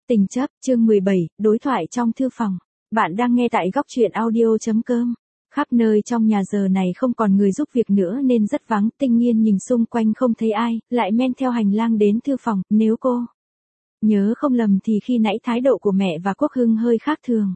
Tình chấp, chương 17, đối thoại trong thư phòng. Bạn đang nghe tại góc truyện audio.com. Khắp nơi trong nhà giờ này không còn người giúp việc nữa nên rất vắng. Tinh Nghiên nhìn xung quanh không thấy ai, lại men theo hành lang đến thư phòng. Nếu cô nhớ không lầm thì khi nãy thái độ của mẹ và Quốc Hưng hơi khác thường.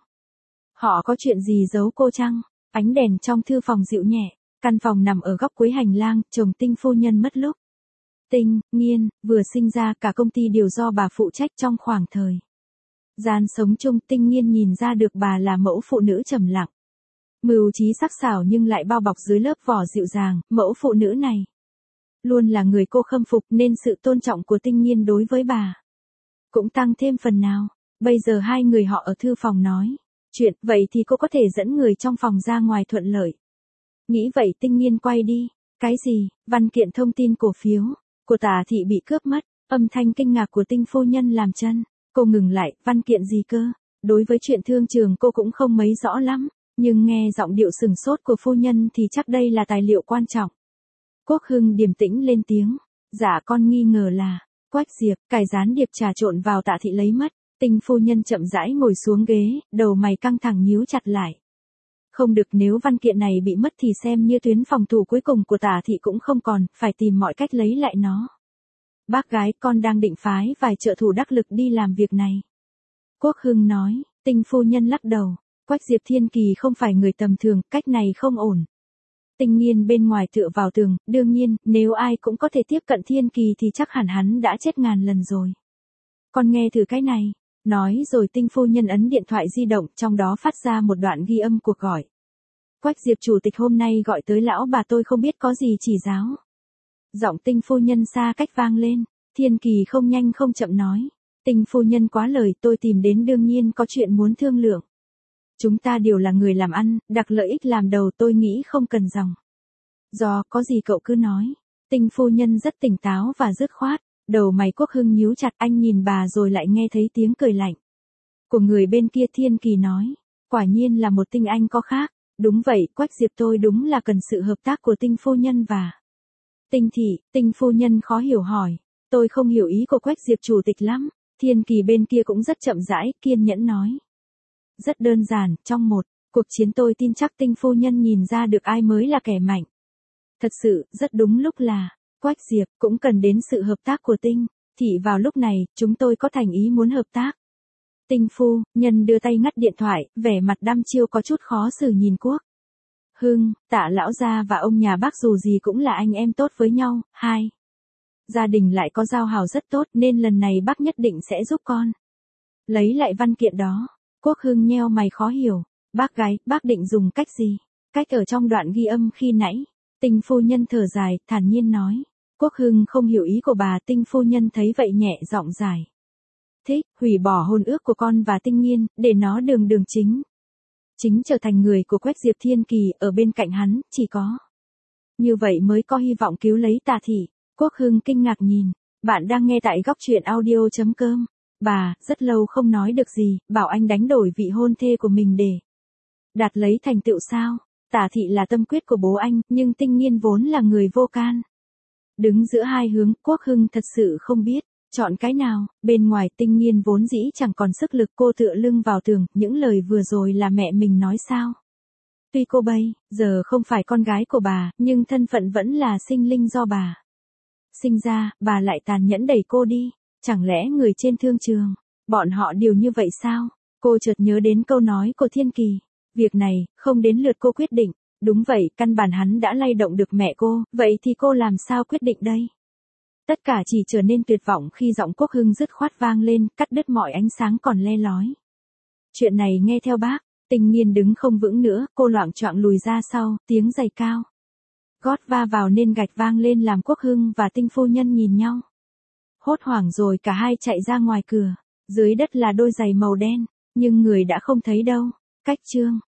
Họ có chuyện gì giấu cô chăng? Ánh đèn trong thư phòng dịu nhẹ. Căn phòng nằm ở góc cuối hành lang, chồng Tinh phu nhân mất lúc Tinh Nghiên vừa sinh ra, cả công ty đều do bà phụ trách. Trong khoảng thời gian sống chung, Tinh Nghiên nhìn ra được bà là mẫu phụ nữ trầm lặng, mưu trí sắc sảo nhưng lại bao bọc dưới lớp vỏ dịu dàng. Mẫu phụ nữ này luôn là người cô khâm phục, nên sự tôn trọng của Tinh Nghiên đối với bà cũng tăng thêm phần nào. Bây giờ hai người họ ở thư phòng nói chuyện, vậy thì cô có thể dẫn người trong phòng ra ngoài thuận lợi. Nghĩ vậy Tinh Nghiên quay đi. Cái gì? Văn kiện thông tin cổ phiếu của Tả Thị bị cướp mất. Âm thanh kinh ngạc của Tinh phu nhân làm chân cô ngừng lại. Văn kiện gì cơ? Đối với chuyện thương trường cô cũng không mấy rõ lắm, nhưng nghe giọng điệu sừng sốt của phu nhân thì chắc đây là tài liệu quan trọng. Quốc Hưng điềm tĩnh lên tiếng. Dạ con nghi ngờ là Quách Diệp, cải gián điệp trà trộn vào Tạ Thị lấy mất. Tinh phu nhân chậm rãi ngồi xuống ghế, đầu mày căng thẳng nhíu chặt lại. Không được, nếu văn kiện này bị mất thì xem như tuyến phòng thủ cuối cùng của Tả Thị cũng không còn, phải tìm mọi cách lấy lại nó. Bác gái, con đang định phái vài trợ thủ đắc lực đi làm việc này. Quốc Hưng nói. Tinh phu nhân lắc đầu. Quách Diệp Thiên Kỳ không phải người tầm thường, cách này không ổn. Tinh Nghiên bên ngoài tựa vào tường, đương nhiên, nếu ai cũng có thể tiếp cận Thiên Kỳ thì chắc hẳn hắn đã chết ngàn lần rồi. Con nghe thử cái này. Nói rồi Tinh phu nhân ấn điện thoại di động, trong đó phát ra một đoạn ghi âm cuộc gọi. Quách Diệp chủ tịch hôm nay gọi tới lão bà, tôi không biết có gì chỉ giáo. Giọng Tinh phu nhân xa cách vang lên. Thiên Kỳ không nhanh không chậm nói. Tinh phu nhân quá lời, tôi tìm đến đương nhiên có chuyện muốn thương lượng. Chúng ta đều là người làm ăn, đặt lợi ích làm đầu, tôi nghĩ không cần dòng có gì cậu cứ nói. Tinh phu nhân rất tỉnh táo và dứt khoát. Đầu mày Quốc Hưng nhíu chặt, anh nhìn bà rồi lại nghe thấy tiếng cười lạnh của người bên kia. Thiên Kỳ nói. Quả nhiên là một Tinh anh có khác. Đúng vậy, Quách Diệp, tôi đúng là cần sự hợp tác của Tinh phu nhân và Tinh Thị. Tinh phu nhân khó hiểu hỏi. Tôi không hiểu ý của Quách Diệp chủ tịch lắm. Thiên Kỳ bên kia cũng rất chậm rãi, kiên nhẫn nói. Rất đơn giản, trong một cuộc chiến tôi tin chắc Tinh phu nhân nhìn ra được ai mới là kẻ mạnh. Thật sự, rất đúng lúc là Quách Diệp cũng cần đến sự hợp tác của Tinh Thị vào lúc này, chúng tôi có thành ý muốn hợp tác. Tinh phu nhân đưa tay ngắt điện thoại, vẻ mặt đăm chiêu có chút khó xử nhìn Quốc Hưng. Tạ lão gia và ông nhà bác dù gì cũng là anh em tốt với nhau, hai gia đình lại có giao hảo rất tốt, nên lần này bác nhất định sẽ giúp con lấy lại văn kiện đó. Quốc Hưng nheo mày khó hiểu. Bác gái, bác định dùng cách gì? Cách ở trong đoạn ghi âm khi nãy. Tinh phu nhân thở dài, thản nhiên nói. Quốc Hưng không hiểu ý của bà. Tinh phu nhân thấy vậy nhẹ giọng giải thích. Hủy bỏ hôn ước của con và Tinh Nghiên, để nó đường chính trở thành người của Quách Diệp Thiên Kỳ. Ở bên cạnh hắn, chỉ có như vậy mới có hy vọng cứu lấy Tả Thị. Quốc Hưng kinh ngạc nhìn. Bạn đang nghe tại góc truyện audio.com. Bà, rất lâu không nói được gì, bảo anh đánh đổi vị hôn thê của mình để đạt lấy thành tựu sao? Tả Thị là tâm quyết của bố anh, nhưng Tinh Nghiên vốn là người vô can. Đứng giữa hai hướng, Quốc Hưng thật sự không biết chọn cái nào. Bên ngoài Tinh Nghiên vốn dĩ chẳng còn sức lực, cô tựa lưng vào tường. Những lời vừa rồi là mẹ mình nói sao? Tuy cô bây giờ không phải con gái của bà, nhưng thân phận vẫn là sinh linh do bà sinh ra, bà lại tàn nhẫn đẩy cô đi. Chẳng lẽ người trên thương trường, bọn họ đều như vậy sao? Cô chợt nhớ đến câu nói của Thiên Kỳ. Việc này, không đến lượt cô quyết định. Đúng vậy, căn bản hắn đã lay động được mẹ cô, vậy thì cô làm sao quyết định đây? Tất cả chỉ trở nên tuyệt vọng khi giọng Quốc Hưng dứt khoát vang lên, cắt đứt mọi ánh sáng còn le lói. Chuyện này nghe theo bác. Tinh Nghiên đứng không vững nữa, cô loạng choạng lùi ra sau, tiếng giày cao gót va vào nền gạch vang lên làm Quốc Hưng và Tinh phu nhân nhìn nhau. Hốt hoảng rồi cả hai chạy ra ngoài cửa. Dưới đất là đôi giày màu đen, nhưng người đã không thấy đâu. Cách chương